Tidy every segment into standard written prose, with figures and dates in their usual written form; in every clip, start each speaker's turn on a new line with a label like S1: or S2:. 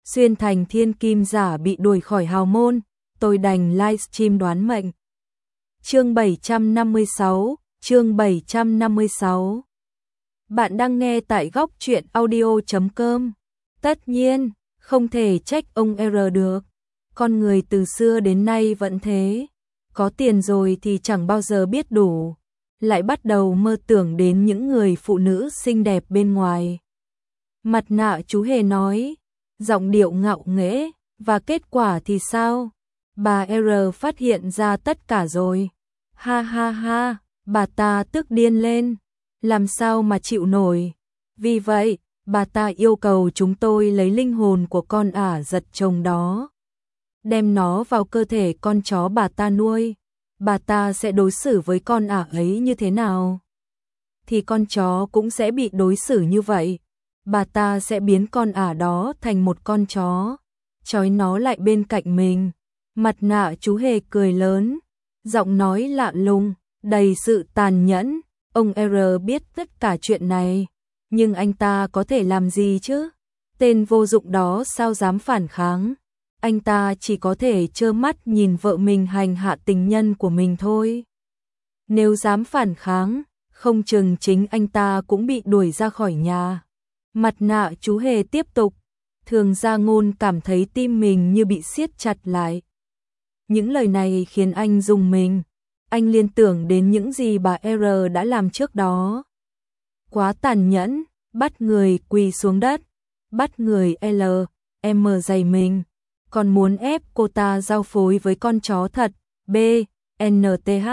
S1: xuyên thành thiên kim giả bị đuổi khỏi hào môn, tôi đành livestream đoán mệnh. Chương 756. Bạn đang nghe tại góc truyện audio.com. Tất nhiên, không thể trách ông R được. Con người từ xưa đến nay vẫn thế. Có tiền rồi thì chẳng bao giờ biết đủ. Lại bắt đầu mơ tưởng đến những người phụ nữ xinh đẹp bên ngoài. Mặt nạ chú hề nói, giọng điệu ngạo nghễ, và kết quả thì sao? Bà R phát hiện ra tất cả rồi. Ha ha ha, bà ta tức điên lên. Làm sao mà chịu nổi. Vì vậy, bà ta yêu cầu chúng tôi lấy linh hồn của con ả giật chồng đó, đem nó vào cơ thể con chó bà ta nuôi. Bà ta sẽ đối xử với con ả ấy như thế nào? Thì con chó cũng sẽ bị đối xử như vậy. Bà ta sẽ biến con ả đó thành một con chó, trói nó lại bên cạnh mình. Mặt nạ chú hề cười lớn, giọng nói lạ lùng, đầy sự tàn nhẫn. Ông R biết tất cả chuyện này, nhưng anh ta có thể làm gì chứ? Tên vô dụng đó sao dám phản kháng? Anh ta chỉ có thể trơ mắt nhìn vợ mình hành hạ tình nhân của mình thôi. Nếu dám phản kháng, không chừng chính anh ta cũng bị đuổi ra khỏi nhà. Mặt nạ chú hề tiếp tục, Thường Gia Ngôn cảm thấy tim mình như bị siết chặt lại. Những lời này khiến anh rùng mình. Anh liên tưởng đến những gì bà R đã làm trước đó. Quá tàn nhẫn, bắt người quỳ xuống đất, bắt người L, M giày mình, còn muốn ép cô ta giao phối với con chó thật, B, NTH.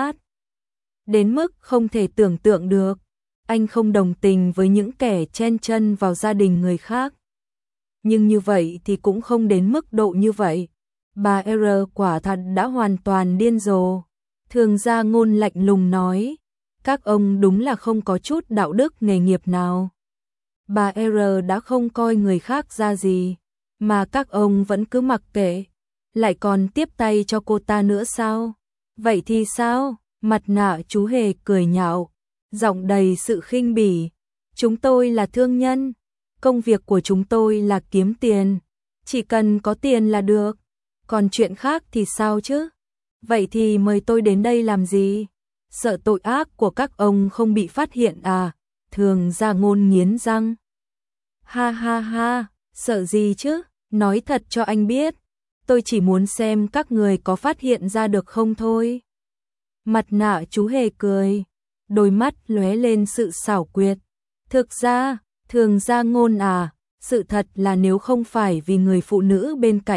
S1: Đến mức không thể tưởng tượng được, anh không đồng tình với những kẻ chen chân vào gia đình người khác. Nhưng như vậy thì cũng không đến mức độ như vậy. Bà R quả thật đã hoàn toàn điên rồ. Thường Gia Ngôn lạnh lùng nói, các ông đúng là không có chút đạo đức nghề nghiệp nào. Bà R đã không coi người khác ra gì, mà các ông vẫn cứ mặc kệ, lại còn tiếp tay cho cô ta nữa sao? Vậy thì sao? Mặt nạ chú hề cười nhạo, giọng đầy sự khinh bỉ. Chúng tôi là thương nhân, công việc của chúng tôi là kiếm tiền, chỉ cần có tiền là được, còn chuyện khác thì sao chứ? Vậy thì mời tôi đến đây làm gì? Sợ tội ác của các ông không bị phát hiện à? Thường Gia Ngôn nghiến răng. Ha ha ha, sợ gì chứ? Nói thật cho anh biết, tôi chỉ muốn xem các người có phát hiện ra được không thôi. Mặt nạ chú hề cười, đôi mắt lóe lên sự xảo quyệt. Thực ra, Thường Gia Ngôn à, sự thật là nếu không phải vì người phụ nữ bên cạnh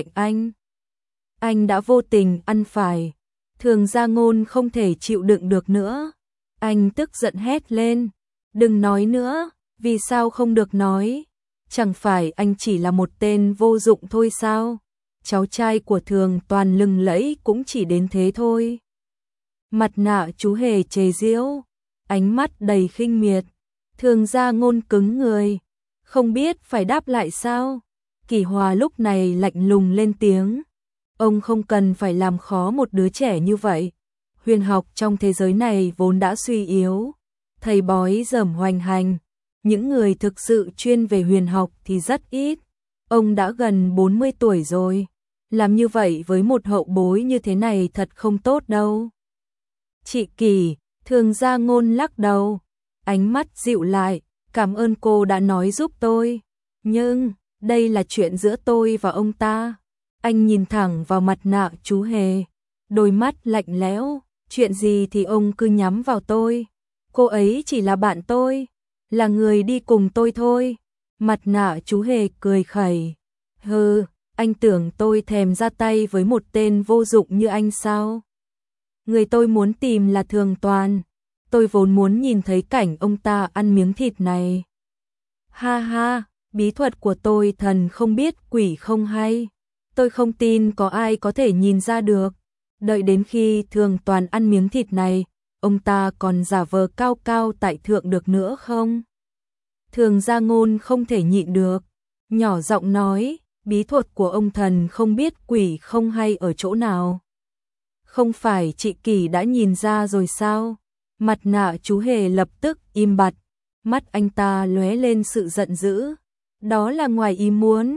S1: anh đã vô tình ăn phải. Thường Gia Ngôn không thể chịu đựng được nữa. Anh tức giận hét lên. Đừng nói nữa, vì sao không được nói? Chẳng phải anh chỉ là một tên vô dụng thôi sao? Cháu trai của Thường Toàn lừng lẫy cũng chỉ đến thế thôi. Mặt nạ chú hề chế giễu, ánh mắt đầy khinh miệt. Thường Gia Ngôn cứng người, không biết phải đáp lại sao. Kỳ Hòa lúc này lạnh lùng lên tiếng. Ông không cần phải làm khó một đứa trẻ như vậy. Huyền học trong thế giới này vốn đã suy yếu, thầy bói dởm hoành hành, những người thực sự chuyên về huyền học thì rất ít. Ông đã gần 40 tuổi rồi, làm như vậy với một hậu bối như thế này thật không tốt đâu. Chị Kỳ, Thường Gia Ngôn lắc đầu, ánh mắt dịu lại, cảm ơn cô đã nói giúp tôi, nhưng đây là chuyện giữa tôi và ông ta. Anh nhìn thẳng vào mặt nạ chú hề, đôi mắt lạnh lẽo, chuyện gì thì ông cứ nhắm vào tôi. Cô ấy chỉ là bạn tôi, là người đi cùng tôi thôi. Mặt nạ chú hề cười khẩy. Hừ, anh tưởng tôi thèm ra tay với một tên vô dụng như anh sao? Người tôi muốn tìm là Thường Toàn. Tôi vốn muốn nhìn thấy cảnh ông ta ăn miếng thịt này. Ha ha, bí thuật của tôi thần không biết quỷ không hay. Tôi không tin có ai có thể nhìn ra được. Đợi đến khi Thường Toàn ăn miếng thịt này, ông ta còn giả vờ cao cao tại thượng được nữa không? Thường Gia Ngôn không thể nhịn được, nhỏ giọng nói, bí thuật của ông thần không biết quỷ không hay ở chỗ nào. Không phải chị Kỳ đã nhìn ra rồi sao? Mặt nạ chú hề lập tức im bặt, mắt anh ta lóe lên sự giận dữ. Đó là ngoài ý muốn.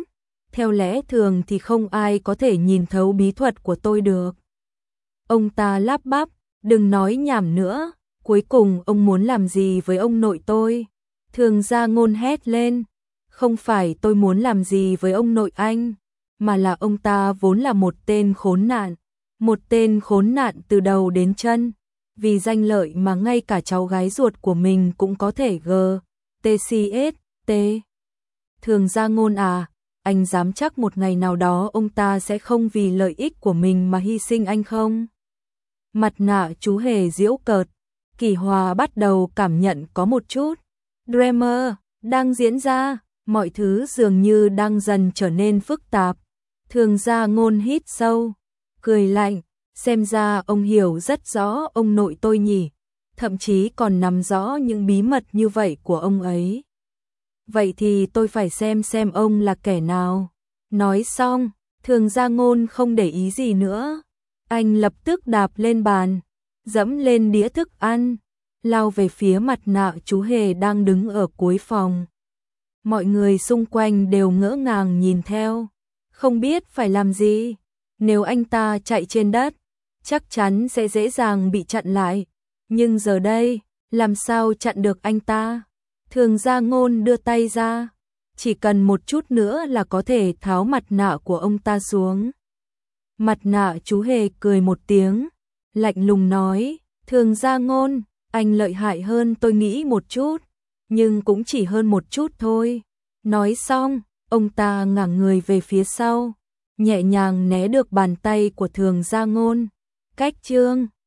S1: theo lẽ thường thì không ai có thể nhìn thấu bí thuật của tôi được. Ông ta lắp bắp, đừng nói nhảm nữa, cuối cùng ông muốn làm gì với ông nội tôi? Thường Gia Ngôn hét lên, không phải tôi muốn làm gì với ông nội anh, mà là ông ta vốn là một tên khốn nạn từ đầu đến chân, vì danh lợi mà ngay cả cháu gái ruột của mình cũng có thể TCST. Thường Gia Ngôn à, anh dám chắc một ngày nào đó ông ta sẽ không vì lợi ích của mình mà hy sinh anh không? Mặt nạ chú hề giễu cợt, Kỳ Hòa bắt đầu cảm nhận có một chút drama đang diễn ra, mọi thứ dường như đang dần trở nên phức tạp. Thường Gia Ngôn hít sâu, cười lạnh, xem ra ông hiểu rất rõ ông nội tôi nhỉ, thậm chí còn nắm rõ những bí mật như vậy của ông ấy. Vậy thì tôi phải xem ông là kẻ nào. Nói xong, Thường Gia Ngôn không để ý gì nữa. Anh lập tức đạp lên bàn, dẫm lên đĩa thức ăn, lao về phía mặt nạ chú hề đang đứng ở cuối phòng. Mọi người xung quanh đều ngỡ ngàng nhìn theo, không biết phải làm gì. Nếu anh ta chạy trên đất, chắc chắn sẽ dễ dàng bị chặn lại. Nhưng giờ đây, làm sao chặn được anh ta? Thường Gia Ngôn đưa tay ra, chỉ cần một chút nữa là có thể tháo mặt nạ của ông ta xuống. Mặt nạ chú hề cười một tiếng, lạnh lùng nói, Thường Gia Ngôn, anh lợi hại hơn tôi nghĩ một chút, nhưng cũng chỉ hơn một chút thôi. Nói xong, ông ta ngả người về phía sau, nhẹ nhàng né được bàn tay của Thường Gia Ngôn. Cách chương